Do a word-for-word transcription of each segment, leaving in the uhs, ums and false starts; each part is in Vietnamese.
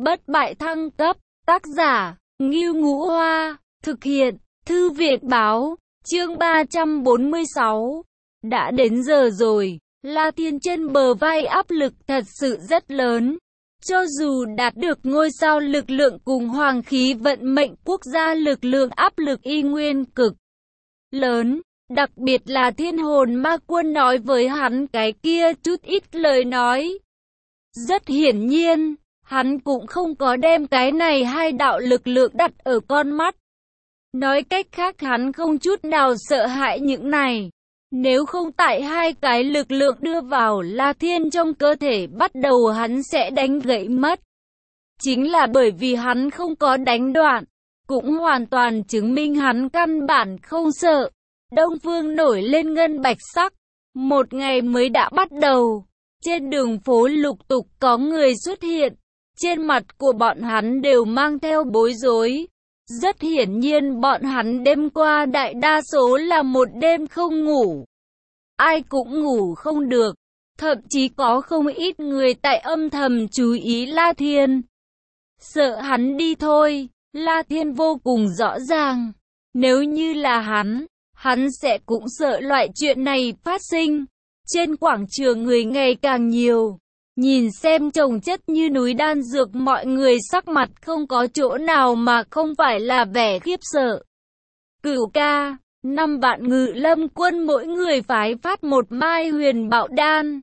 bất bại thăng cấp, tác giả, Ngưu Ngũ Hoa, thực hiện, Thư viện báo, chương ba trăm bốn mươi sáu. Đã đến giờ rồi, La Thiên trên bờ vai áp lực thật sự rất lớn. Cho dù đạt được ngôi sao lực lượng cùng hoàng khí vận mệnh quốc gia, lực lượng áp lực y nguyên cực lớn. Đặc biệt là thiên hồn ma quân nói với hắn cái kia chút ít lời nói. Rất hiển nhiên, hắn cũng không có đem cái này hai đạo lực lượng đặt ở con mắt. Nói cách khác, hắn không chút nào sợ hãi những này. Nếu không tại hai cái lực lượng đưa vào La Thiên trong cơ thể, bắt đầu hắn sẽ đánh gãy mất. Chính là bởi vì hắn không có đánh đoạn, cũng hoàn toàn chứng minh hắn căn bản không sợ. Đông phương nổi lên ngân bạch sắc. Một ngày mới đã bắt đầu. Trên đường phố lục tục có người xuất hiện. Trên mặt của bọn hắn đều mang theo bối rối. Rất hiển nhiên bọn hắn đêm qua đại đa số là một đêm không ngủ. Ai cũng ngủ không được. Thậm chí có không ít người tại âm thầm chú ý La Thiên. Sợ hắn đi thôi. La Thiên vô cùng rõ ràng. Nếu như là hắn, hắn sẽ cũng sợ loại chuyện này phát sinh. Trên quảng trường người ngày càng nhiều. Nhìn xem chồng chất như núi đan dược, mọi người sắc mặt không có chỗ nào mà không phải là vẻ khiếp sợ. Cửu ca, năm vạn Ngự Lâm quân mỗi người phái phát một mai huyền bảo đan.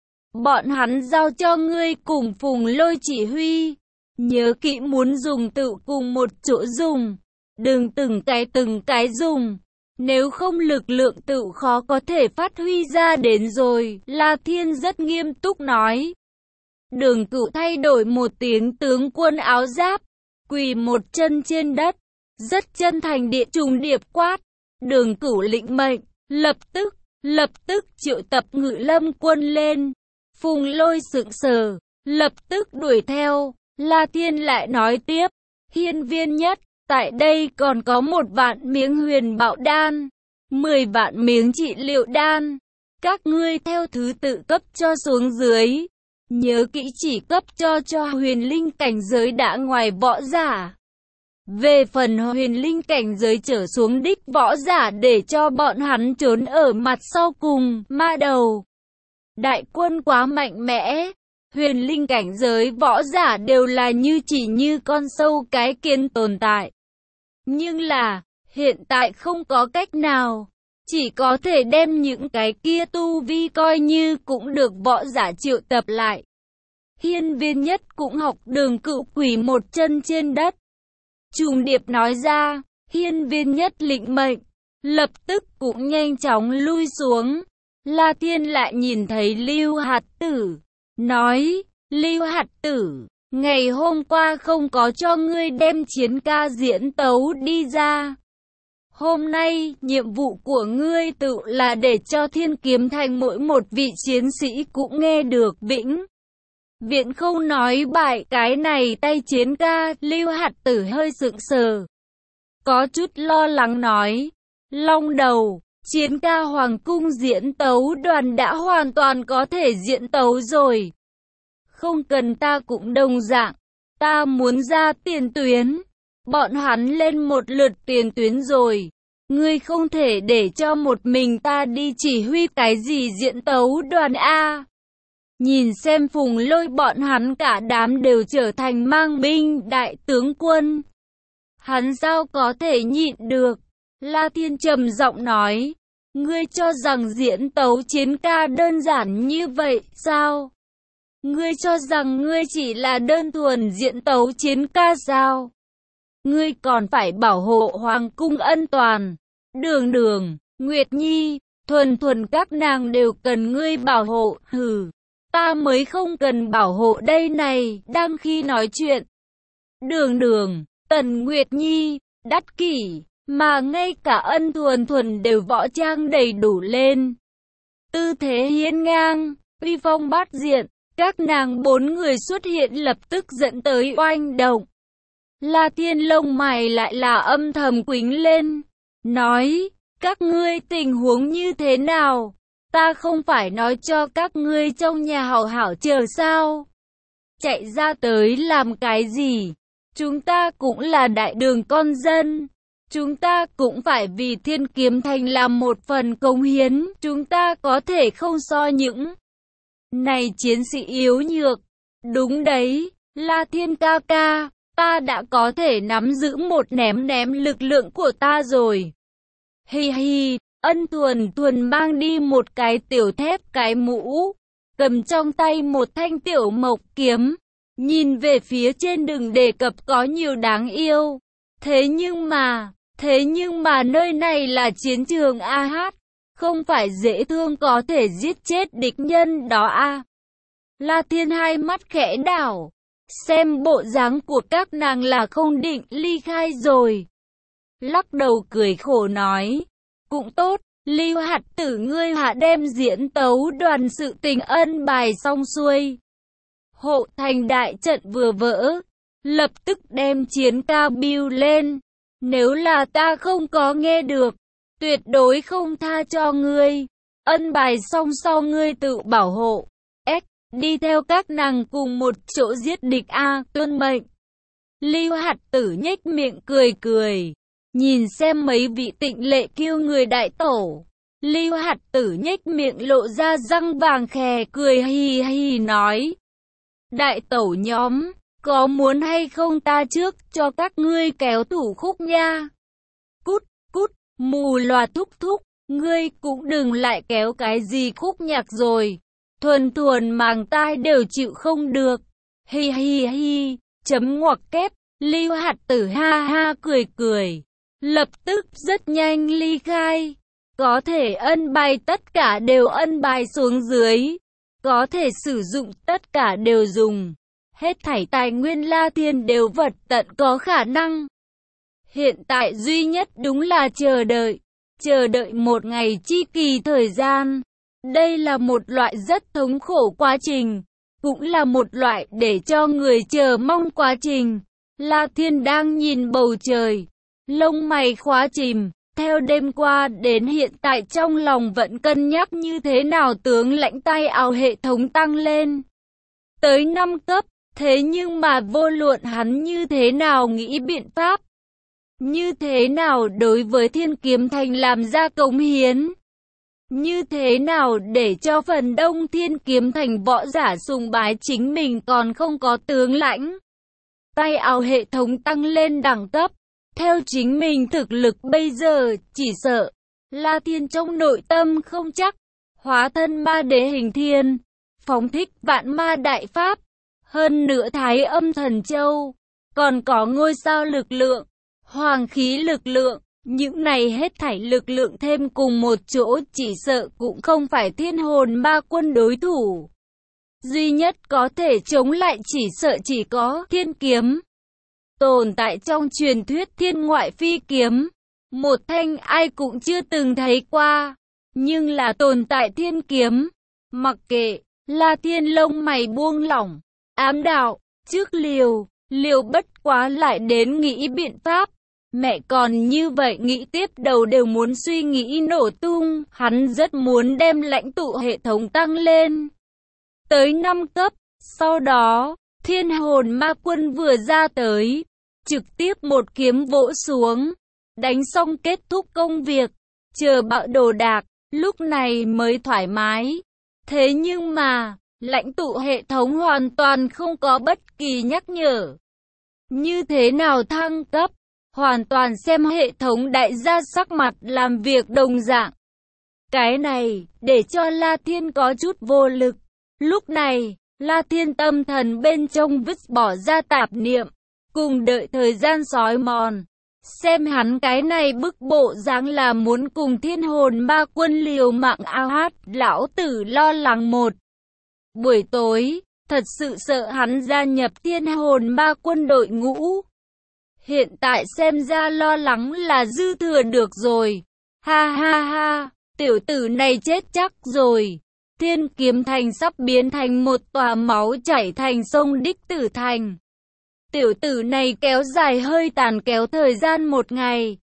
Bọn hắn giao cho ngươi cùng Phùng Lôi chỉ huy. Nhớ kỹ muốn dùng tự cùng một chỗ dùng. Đừng từng cái từng cái dùng. Nếu không lực lượng tự khó có thể phát huy ra đến rồi. La Thiên rất nghiêm túc nói. Đường Cửu thay đổi một tiếng tướng quân áo giáp, quỳ một chân trên đất, rất chân thành địa trùng điệp quát. Đường Cửu lĩnh mệnh, lập tức, lập tức triệu tập Ngự Lâm quân lên. Phùng Lôi sững sờ, lập tức đuổi theo. La Thiên lại nói tiếp, hiên viên nhất, tại đây còn có một vạn miếng huyền bảo đan, mười vạn miếng trị liệu đan. Các ngươi theo thứ tự cấp cho xuống dưới. Nhớ kỹ chỉ cấp cho cho huyền linh cảnh giới đã ngoài võ giả. Về phần huyền linh cảnh giới trở xuống đích võ giả, để cho bọn hắn trốn ở mặt sau cùng ma đầu. Đại quân quá mạnh mẽ. Huyền linh cảnh giới võ giả đều là như chỉ như con sâu cái kiến tồn tại. Nhưng là, hiện tại không có cách nào. Chỉ có thể đem những cái kia tu vi coi như cũng được võ giả triệu tập lại. Hiên viên nhất cũng học Đường Cửu quỳ một chân trên đất. Trùng điệp nói ra, hiên viên nhất lĩnh mệnh, lập tức cũng nhanh chóng lui xuống. La Thiên lại nhìn thấy Lưu Hạt Tử, nói, Lưu Hạt Tử, ngày hôm qua không có cho ngươi đem chiến ca diễn tấu đi ra. Hôm nay, nhiệm vụ của ngươi tự là để cho Thiên Kiếm Thành mỗi một vị chiến sĩ cũng nghe được vĩnh viễn không nói bại. Cái này tay chiến ca, Lưu Hạt Tử hơi sững sờ, có chút lo lắng nói, Long Đầu, chiến ca Hoàng cung diễn tấu đoàn đã hoàn toàn có thể diễn tấu rồi. Không cần ta cũng đồng dạng, ta muốn ra tiền tuyến. Bọn hắn lên một lượt tiền tuyến rồi. Ngươi không thể để cho một mình ta đi chỉ huy cái gì diễn tấu đoàn A. Nhìn xem Phùng Lôi bọn hắn cả đám đều trở thành mang binh đại tướng quân. Hắn sao có thể nhịn được. La Thiên trầm giọng nói. Ngươi cho rằng diễn tấu chiến ca đơn giản như vậy sao? Ngươi cho rằng ngươi chỉ là đơn thuần diễn tấu chiến ca sao? Ngươi còn phải bảo hộ hoàng cung ân toàn. Đường Đường, Nguyệt Nhi, Thuần Thuần các nàng đều cần ngươi bảo hộ. Hừ, ta mới không cần bảo hộ đây này. Đang khi nói chuyện, Đường Đường, Tần Nguyệt Nhi, Đắc Kỷ, mà ngay cả Ân Thuần Thuần đều võ trang đầy đủ lên. Tư thế hiên ngang, uy phong bát diện. Các nàng bốn người xuất hiện lập tức dẫn tới oanh động. La Thiên lông mày lại là âm thầm quýnh lên, nói, các ngươi tình huống như thế nào? Ta không phải nói cho các ngươi trong nhà hảo hảo chờ sao? chạy ra tới làm cái gì? Chúng ta cũng là đại đường con dân. Chúng ta cũng phải vì Thiên Kiếm Thành làm một phần cống hiến. Chúng ta có thể không so những này chiến sĩ yếu nhược. Đúng đấy, La Thiên ca ca, ta đã có thể nắm giữ một ném ném lực lượng của ta rồi. Hi hi, Ân Thuần Thuần mang đi một cái tiểu thép cái mũ, cầm trong tay một thanh tiểu mộc kiếm, nhìn về phía trên đừng đề cập có nhiều đáng yêu. Thế nhưng mà, thế nhưng mà nơi này là chiến trường a hát, không phải dễ thương có thể giết chết địch nhân đó a. La Thiên hai mắt khẽ đảo, xem bộ dáng của các nàng là không định ly khai rồi. Lắc đầu cười khổ nói, cũng tốt, Lưu Hạt Tử ngươi hạ đem diễn tấu đoàn sự tình ân bài xong xuôi. Hộ thành đại trận vừa vỡ, lập tức đem chiến ca biêu lên. Nếu là ta không có nghe được, tuyệt đối không tha cho ngươi. Ân bài xong sau ngươi tự bảo hộ. S, đi theo các nàng cùng một chỗ giết địch a, tuân mệnh. Lưu Hạt Tử nhếch miệng cười cười, nhìn xem mấy vị tịnh lệ kiêu người đại tổ. Lưu Hạt Tử nhếch miệng lộ ra răng vàng khè cười hì hì nói, đại tẩu nhóm, có muốn hay không ta trước cho các ngươi kéo thủ khúc nha. Cút, cút, mù loà thúc thúc, ngươi cũng đừng lại kéo cái gì khúc nhạc rồi. Thuần thuần màng tai đều chịu không được. Hi hi hi, chấm ngoặc kép, Lưu Hạt Tử ha ha cười cười. Lập tức rất nhanh ly khai. Có thể ân bài tất cả đều ân bài xuống dưới. Có thể sử dụng tất cả đều dùng. Hết thảy tài nguyên La Thiên đều vật tận có khả năng. Hiện tại duy nhất đúng là chờ đợi. Chờ đợi một ngày chi kỳ thời gian. Đây là một loại rất thống khổ quá trình. Cũng là một loại để cho người chờ mong quá trình. La Thiên đang nhìn bầu trời. Lông mày khóa chìm. Theo đêm qua đến hiện tại trong lòng vẫn cân nhắc như thế nào tướng lãnh tay áo hệ thống tăng lên. Tới năm cấp. Thế nhưng mà vô luận hắn như thế nào nghĩ biện pháp. Như thế nào đối với Thiên Kiếm Thành làm ra cống hiến. Như thế nào để cho phần đông Thiên Kiếm Thành võ giả sùng bái chính mình còn không có tướng lãnh. Tay áo hệ thống tăng lên đẳng cấp. Theo chính mình thực lực bây giờ, chỉ sợ La Thiên trong nội tâm không chắc. Hóa thân ma đế hình thiên. Phóng thích vạn ma đại pháp. Hơn nữa Thái Âm Thần Châu. Còn có ngôi sao lực lượng. Hoàng khí lực lượng. Những này hết thảy lực lượng thêm cùng một chỗ chỉ sợ cũng không phải Thiên Hồn Ma Quân đối thủ. Duy nhất có thể chống lại chỉ sợ chỉ có Thiên Kiếm. Tồn tại trong truyền thuyết thiên ngoại phi kiếm. Một thanh ai cũng chưa từng thấy qua. Nhưng là tồn tại Thiên Kiếm. Mặc kệ, La Thiên lông mày buông lỏng. Ám đạo, trước liều, liều bất quá lại đến nghĩ biện pháp. Mẹ còn như vậy nghĩ tiếp đầu đều muốn suy nghĩ nổ tung. Hắn rất muốn đem lãnh tụ hệ thống tăng lên. Tới năm cấp, sau đó, Thiên Hồn Ma Quân vừa ra tới. Trực tiếp một kiếm vỗ xuống. Đánh xong kết thúc công việc. Chờ bạo đồ đạc, lúc này mới thoải mái. Thế nhưng mà, lãnh tụ hệ thống hoàn toàn không có bất kỳ nhắc nhở. Như thế nào thăng cấp? Hoàn toàn xem hệ thống đại gia sắc mặt làm việc đồng dạng. Cái này, để cho La Thiên có chút vô lực. Lúc này, La Thiên tâm thần bên trong vứt bỏ ra tạp niệm. Cùng đợi thời gian sói mòn. Xem hắn cái này bức bộ dáng là muốn cùng Thiên Hồn Ma Quân liều mạng ao hát. Lão tử lo lắng một buổi tối, thật sự sợ hắn gia nhập Thiên Hồn Ma Quân đội ngũ. Hiện tại xem ra lo lắng là dư thừa được rồi. Ha ha ha, tiểu tử này chết chắc rồi. Thiên Kiếm Thành sắp biến thành một tòa máu chảy thành sông đích tử thành. Tiểu tử này kéo dài hơi tàn kéo thời gian một ngày.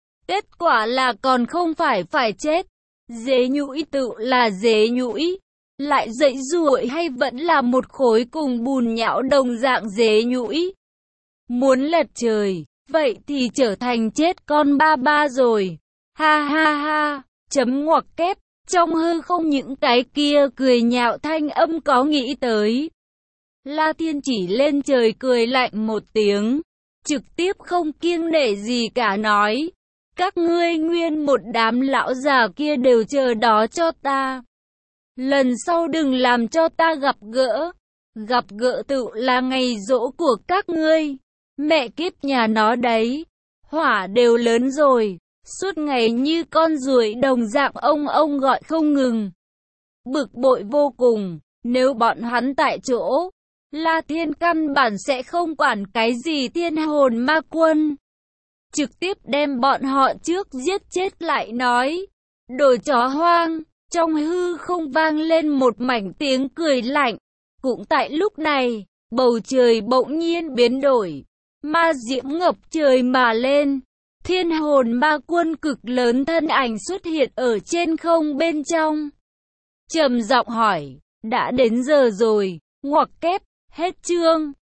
Kết quả là còn không phải phải chết. Dế nhũi tự là dế nhũi. lại dậy ruổi hay vẫn là một khối cùng bùn nhão đồng dạng dế nhũi. Muốn lật trời, vậy thì trở thành chết con ba ba rồi. Ha ha ha, chấm ngoặc kép, trong hư không những cái kia cười nhạo thanh âm có nghĩ tới. La Thiên chỉ lên trời cười lạnh một tiếng, trực tiếp không kiêng nể gì cả nói. Các ngươi nguyên một đám lão già kia đều chờ đó cho ta. Lần sau đừng làm cho ta gặp gỡ. Gặp gỡ tự là ngày giỗ của các ngươi. Mẹ kiếp nhà nó đấy. Hỏa đều lớn rồi. Suốt ngày như con ruồi đồng dạng ông ông gọi không ngừng. Bực bội vô cùng. Nếu bọn hắn tại chỗ, La Thiên căn bản sẽ không quản cái gì thiên hồn ma quân. Trực tiếp đem bọn họ trước giết chết lại nói. Đồ chó hoang. Trong hư không vang lên một mảnh tiếng cười lạnh. Cũng tại lúc này, bầu trời bỗng nhiên biến đổi. Ma diễm ngập trời mà lên. Thiên hồn ma quân cực lớn thân ảnh xuất hiện ở trên không bên trong. Trầm giọng hỏi, đã đến giờ rồi, ngoặc kép, hết chương.